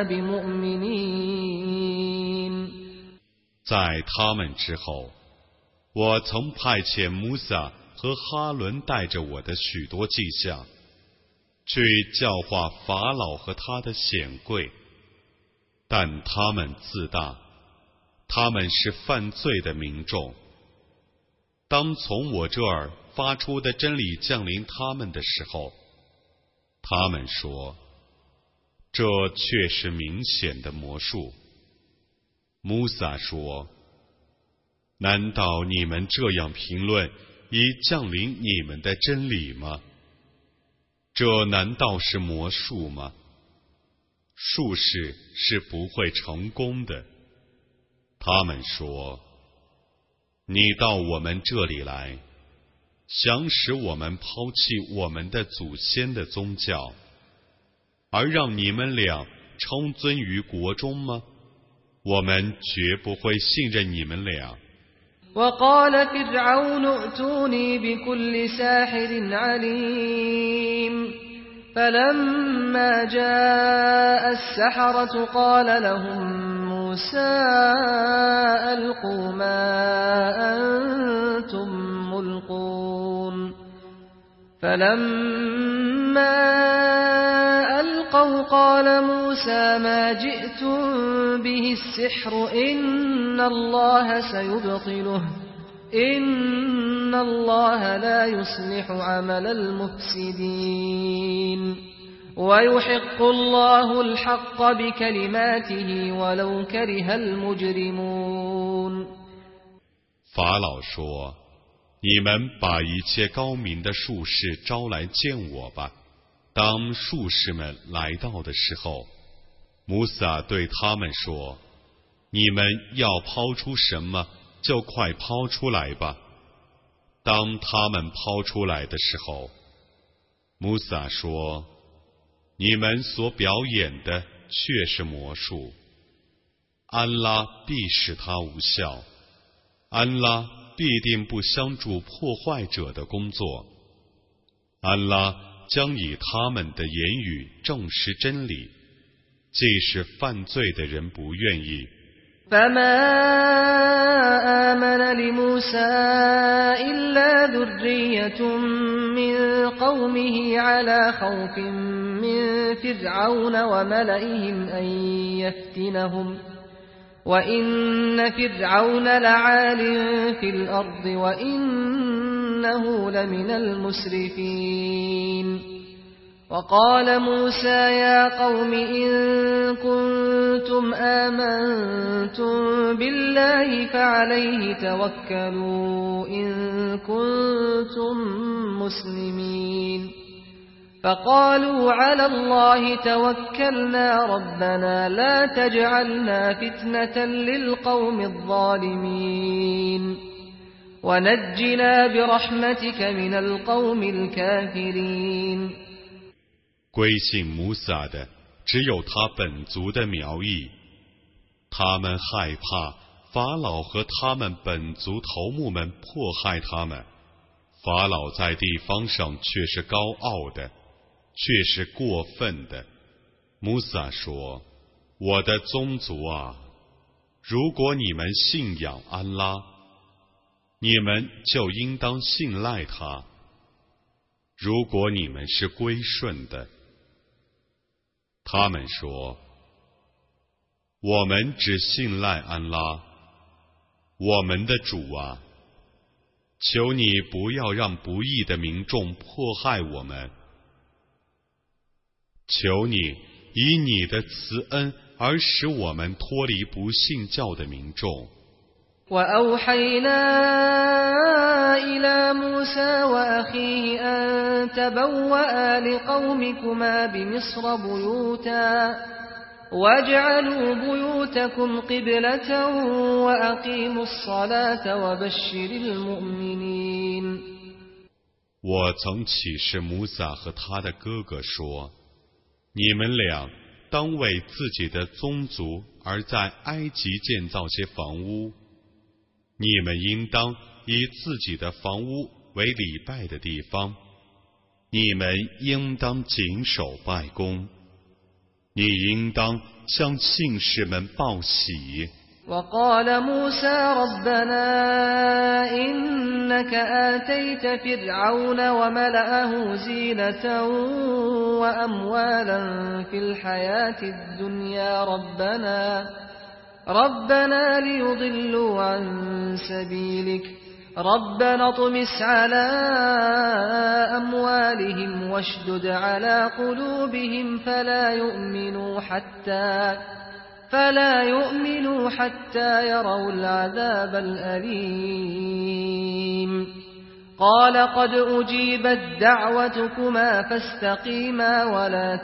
بمؤمنين。 在他们之后，我曾派遣穆萨和哈伦带着我的许多迹象，去教化法老和他的显贵，但他们自大，他们是犯罪的民众。当从我这儿发出的真理降临他们的时候，他们说，这却是明显的魔术。穆萨说，难道你们这样评论已降临你们的真理吗？这难道是魔术吗？术士是不会成功的。他们说，你到我们这里来，想使我们抛弃我们的祖先的宗教，而让你们俩称尊于国中吗？我们绝不会信任你们俩。 وقال فرعون ائتوني بكل ساحر عليم فلما جاء السحرة قال لهم موسى ألقوا ما أنتم ملقون فلما ألقوا قال موسى ما جئتم به السحر إن الله سيبطله إن الله لا يصلح عمل المفسدين ويحق الله الحق بكلماته ولو كره المجرمون。 法老说，你们把一切高明的术士招来见我吧。当术士们来到的时候，穆萨对他们说，你们要抛出什么就快抛出来吧。当他们抛出来的时候，穆萨说，你们所表演的却是魔术，安拉必使它无效，安拉必定不相助破坏者的工作，安拉将以他们的言语证实真理，即使犯罪的人不愿意。 فما آمن لموسى إلا ذرية من قومه على خوف من فرعون وملئهم أن يفتنهم وإن فرعون لعال في الأرض وإنه لمن المسرفين。وقال موسى يا قوم إن كنتم آمنتم بالله فعليه توكلوا إن كنتم مسلمين فقالوا على الله توكلنا ربنا لا تجعلنا فتنة للقوم الظالمين ونجنا برحمتك من القوم الكافرين。 归信穆萨的只有他本族的苗裔，他们害怕法老和他们本族头目们迫害他们。法老在地方上却是高傲的，却是过分的。穆萨说，我的宗族啊，如果你们信仰安拉，你们就应当信赖他，如果你们是归顺的。他们说，我们只信赖安拉，我们的主啊，求你不要让不义的民众迫害我们，求你以你的慈恩而使我们脱离不信教的民众。 وأوحينا إلى موسى وأخيه أن تبوأ لقومكما بمصر بيوتا واجعلوا بيوتكم قبلة وأقيموا الصلاة وبشر المؤمنين。 我曾启示摩萨和他的哥哥说：你们俩当为自己的宗族而在埃及建造些房屋，你们应当以自己的房屋为礼拜的地方，你们应当谨守拜功，你应当向信士们报喜。 وقال موسى ربنا إنك آتيت فرعون وملأه زينة وأموالا في الحياة الدنيا ربنا ليضلوا عن سبيلك ربنا اطمس على أموالهم واشدد على قلوبهم فلا يؤمنوا حتى يروا العذاب الأليم قال قد أجيبت دعوتكما فاستقيما ولا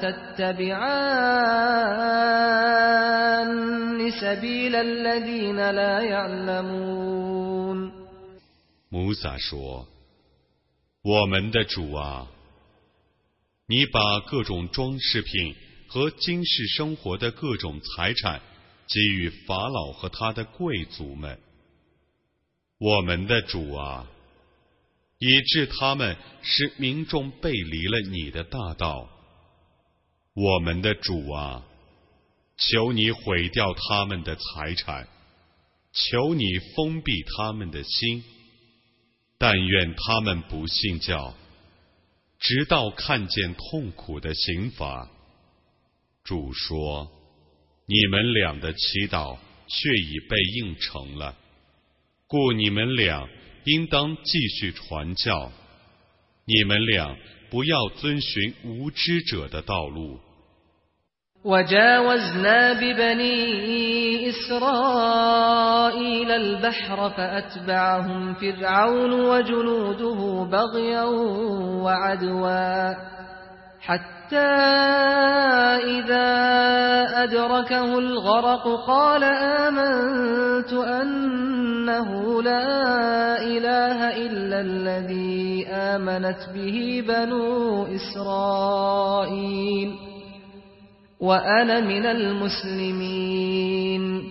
تتبعان سبيل الذين لا يعلمون 摩萨说：我们的主啊，你把各种装饰品和今世生活的各种财产给予法老和他的贵族们。我们的主啊，以致他们使民众背离了你的大道。我们的主啊，求你毁掉他们的财产，求你封闭他们的心，但愿他们不信教，直到看见痛苦的刑罚。主说：你们俩的祈祷却已被应承了，故你们俩应当继续传教，你们俩不要遵循无知者的道路。 وجاوزنا ببني إسرائيل البحر فأتبعهم فرعون وجنوده بغيا وعدوا حتى إذا أدركه الغرق قال آمنت أنه لا إله إلا الذي آمنت به بنو إسرائيل وأنا من المسلمين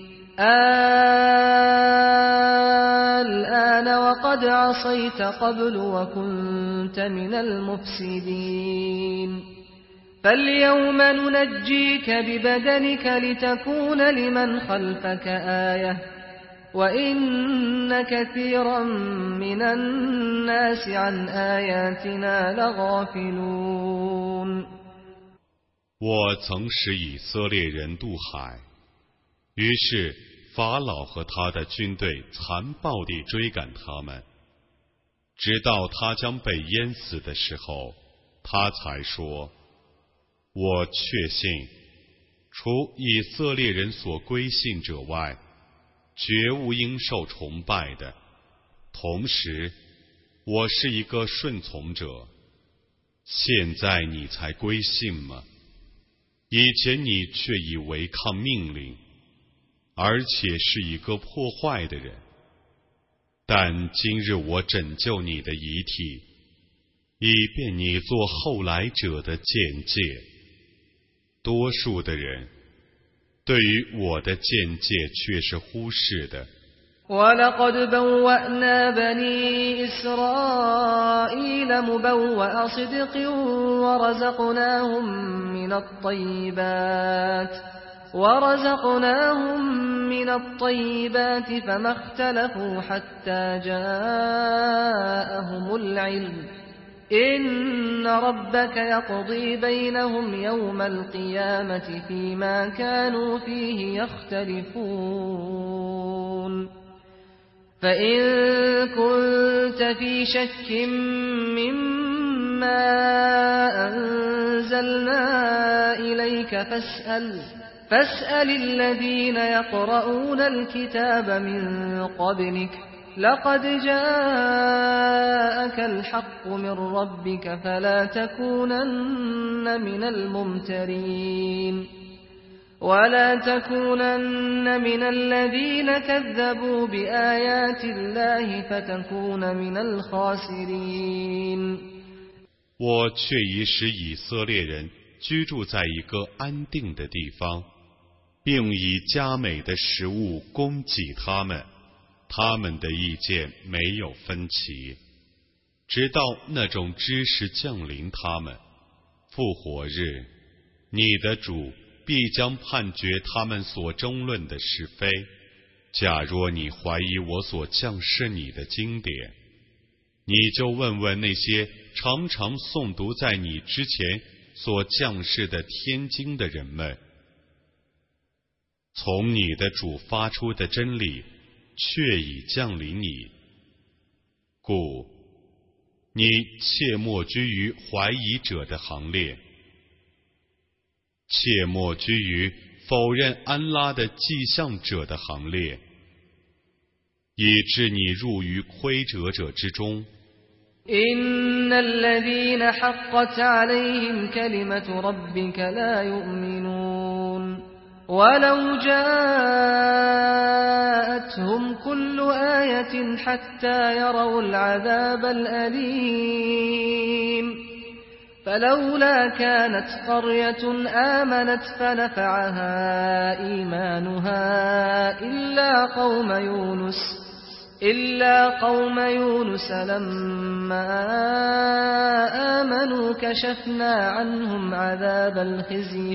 الآن وقد عصيت قبل وكنت من المفسدين فاليوم ننجيك ببدنك لتكون لمن خلفك آية وإن كثيرا من الناس عن آياتنا لغافلون 我曾使以色列人渡海，于是法老和他的军队残暴地追赶他们，直到他将被淹死的时候，他才说：我确信，除以色列人所归信者外，绝无应受崇拜的。同时，我是一个顺从者。现在你才归信吗？以前你却已违抗命令，而且是一个破坏的人。但今日我拯救你的遗体，以便你做后来者的见解。多数的人对于我的见解却是忽视的。 وَلَقَدْ بَوَّأْنَا بَنِي إِسْرَائِيلَ مُبَوَّأَ صِدْقٍ وَرَزَقْنَاهُم مِّنَ الطَّيِّبَاتِ فَمَا اخْتَلَفُوا حَتَّى جَاءَهُمُ الْعِلْمُ إِنَّ رَبَّكَ يَقْضِي بَيْنَهُمْ يَوْمَ الْقِيَامَةِ فِيمَا كَانُوا فِيهِ يَخْتَلِفُونَ فإن كنت في شك مما أنزلنا إليك فاسأل الذين يقرؤون الكتاب من قبلك لقد جاءك الحق من ربك فلا تكونن من الممترين ولا تكونن من الذين كذبوا بآيات الله فتكون من الخاسرين 我却已使以色列人居住在一个安定的地方，并以佳美的食物供给他们，他们的意见没有分歧，直到那种知识降临他们。复活日，你的主必将判决他们所争论的是非。假若你怀疑我所降示你的经典，你就问问那些常常诵读在你之前所降示的天经的人们，从你的主发出的真理却已降临你，故你切莫居于怀疑者的行列，切莫居于否认安拉的迹象者的行列，以致你入于亏折者之中。 إن الذين حقت عليهم كلمة ربك لا يؤمنون ولو جاءتهم كل آية حتى يروا العذاب الأليم فلولا كانت قرية آمنت فنفعها إيمانها إلا قوم يونس لما آمنوا كشفنا عنهم عذاب الخزي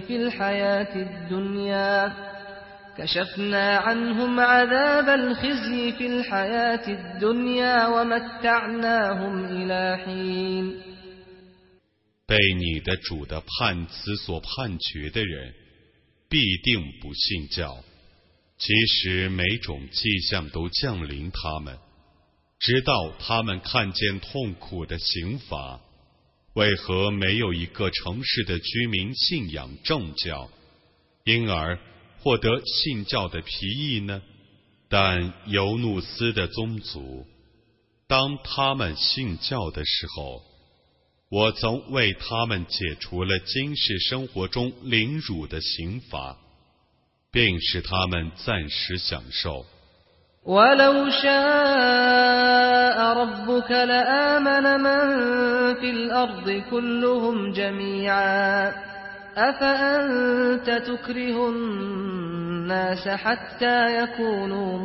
في الحياة الدنيا ومتعناهم إلى حين。 被你的主的判词所判决的人，必定不信教。其实每种迹象都降临他们，直到他们看见痛苦的刑罚。为何没有一个城市的居民信仰正教，因而获得信教的裨益呢？但尤努斯的宗族，当他们信教的时候，我曾为他们解除了今世生活中凌辱的刑罚，并使他们暂时享受。 ولو شاء ربك لآمن من في الأرض كلهم جميعا أفأنت تكره الناس حتى يكونوا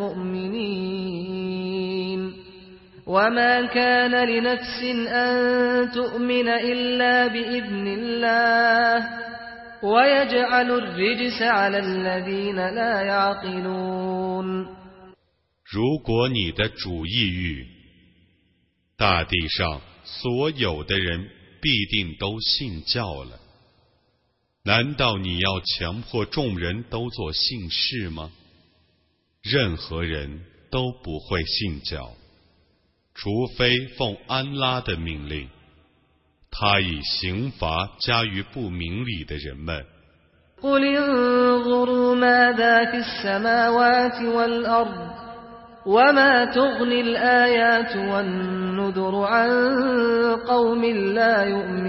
مؤمنين وما كان لنفس أن تؤمن إلا بإذن الله ويجعل الرجس على الذين لا يعقلون。 如果你的主意欲，大地上所有的人必定都信教了，难道你要强迫众人都做信士吗？任何人都不会信教，除非奉安拉的命令，他以刑罚加于不明理的人们。 قل انظروا ماذا في السماوات والأرض وما تغني الآيات والنذر عن قوم لا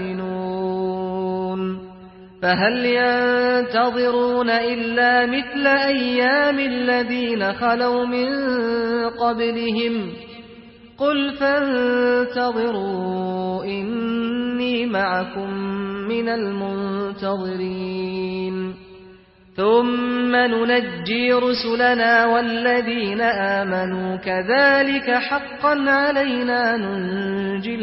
يؤمنون فهل ينتظرون إلا مثل أيام الذين خلوا من قبلهم قل فانتظروا إني معكم من المنتظرين ثم ننجي رسلنا والذين آمنوا كذلك حقا علينا ننجي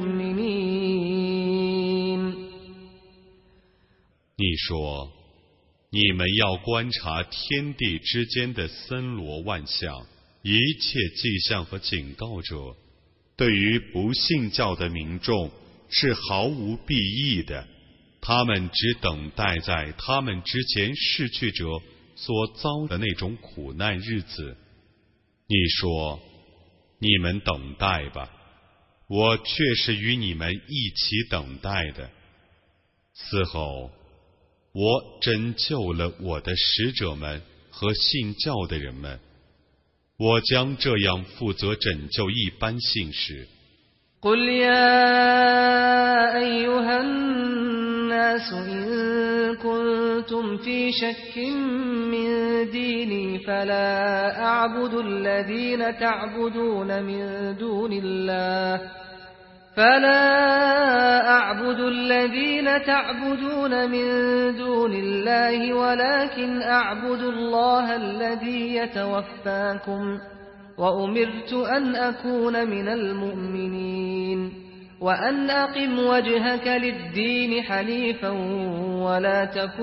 المؤمنين。 你说，你们要观察天地之间的森罗万象，一切迹象和警告者，对于不信教的民众是毫无裨益的。他们只等待在他们之前逝去者所遭的那种苦难日子。你说，你们等待吧，我却是与你们一起等待的。此后，我拯救了我的使者们和信教的人们，我将这样负责拯救一般信士。 قل يا أيها الناس إن كنتم في شك من ديني فلا أعبد الذين تعبدون من دون الله فلا أعبد الذين تعبدون من دون الله ولكن أعبد الله الذي يتوفاكم وأمرت أن أكون من المؤمنين وأن أقم وجهك للدين حنيفا ولا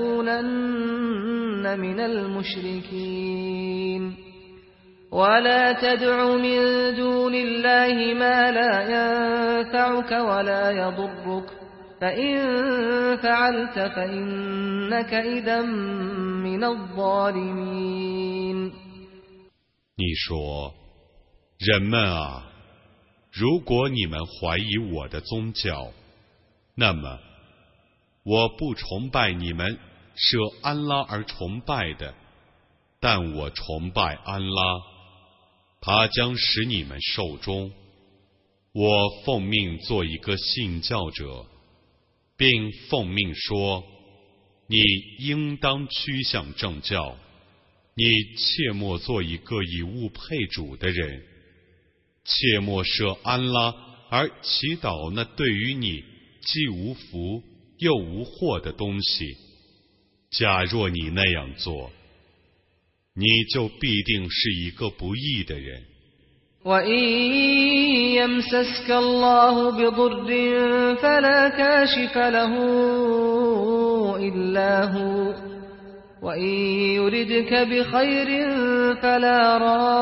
تكونن من المشركين ولا تدع من دون الله ما لا ينفعك ولا يضرك فإن فعلت فإنك إذا من الظالمين 你说，人们啊，如果你们怀疑我的宗教，那么我不崇拜你们舍安拉而崇拜的，但我崇拜安拉，他将使你们寿终。我奉命做一个信教者，并奉命说，你应当趋向正教，你切莫做一个以物配主的人，切莫舍安拉而祈祷那对于你既无福又无祸的东西。假若你那样做，你就必定是一个不义的人。 وَإِن يَمْسَسْكَ اللَّهُ بِضُرٍّ فَلَا كَاشِفَ لَهُ إِلَّا هُوَ وَإِن يُرِدْكَ بِخَيْرٍ فَلَا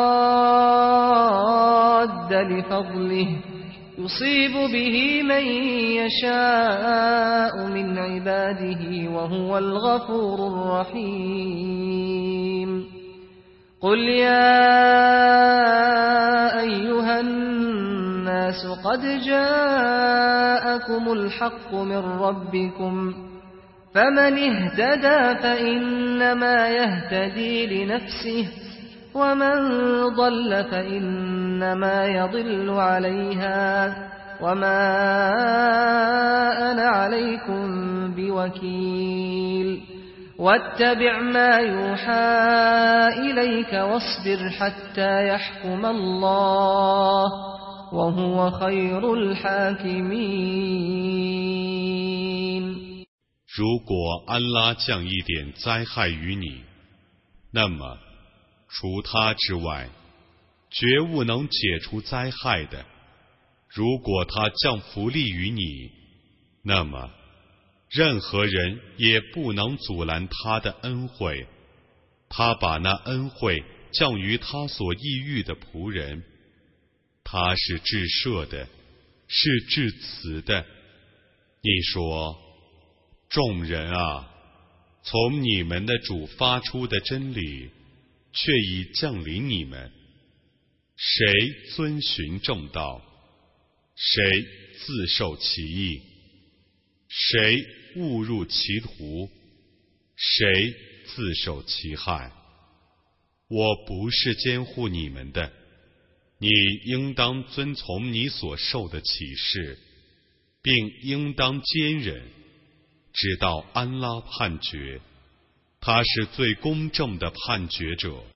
رَادَّ لِفَضْلِهِ يُصِيبُ بِهِ مَن يَشَاءُ مِنْ عِبَادِهِ وَهُوَ الْغَفُورُ الرَّحِيمُ قُلْ يَا أَيُّهَا النَّاسُ قَدْ جَاءَكُمُ الْحَقُّ مِنْ رَبِّكُمْ فَمَنِ اهْتَدَى فَإِنَّمَا يَهْتَدِي لِنَفْسِهِ وَمَنْ ضَلَّ فَإِنَّمَا يَضِلُّ عَلَيْهَا وَمَا أَنَا عَلَيْكُمْ بِوَكِيلٍ وَاتَّبِعْ مَا يُوحَى إِلَيْكَ وَاصْبِرْ حَتَّى يَحْكُمَ اللَّهُ وَهُوَ خَيْرُ الْحَاكِمِينَ 如果安拉降一点灾害于你，那么除他之外，绝无能解除灾害的。如果他降福利于你，那么任何人也不能阻拦他的恩惠。他把那恩惠降于他所意欲的仆人。他是至赦的，是至慈的。你说，众人啊，从你们的主发出的真理却已降临你们，谁遵循正道，谁自受其益，谁误入歧途，谁自受其害。我不是监护你们的，你应当遵从你所受的启示，并应当坚忍，直到安拉判决，他是最公正的判决者。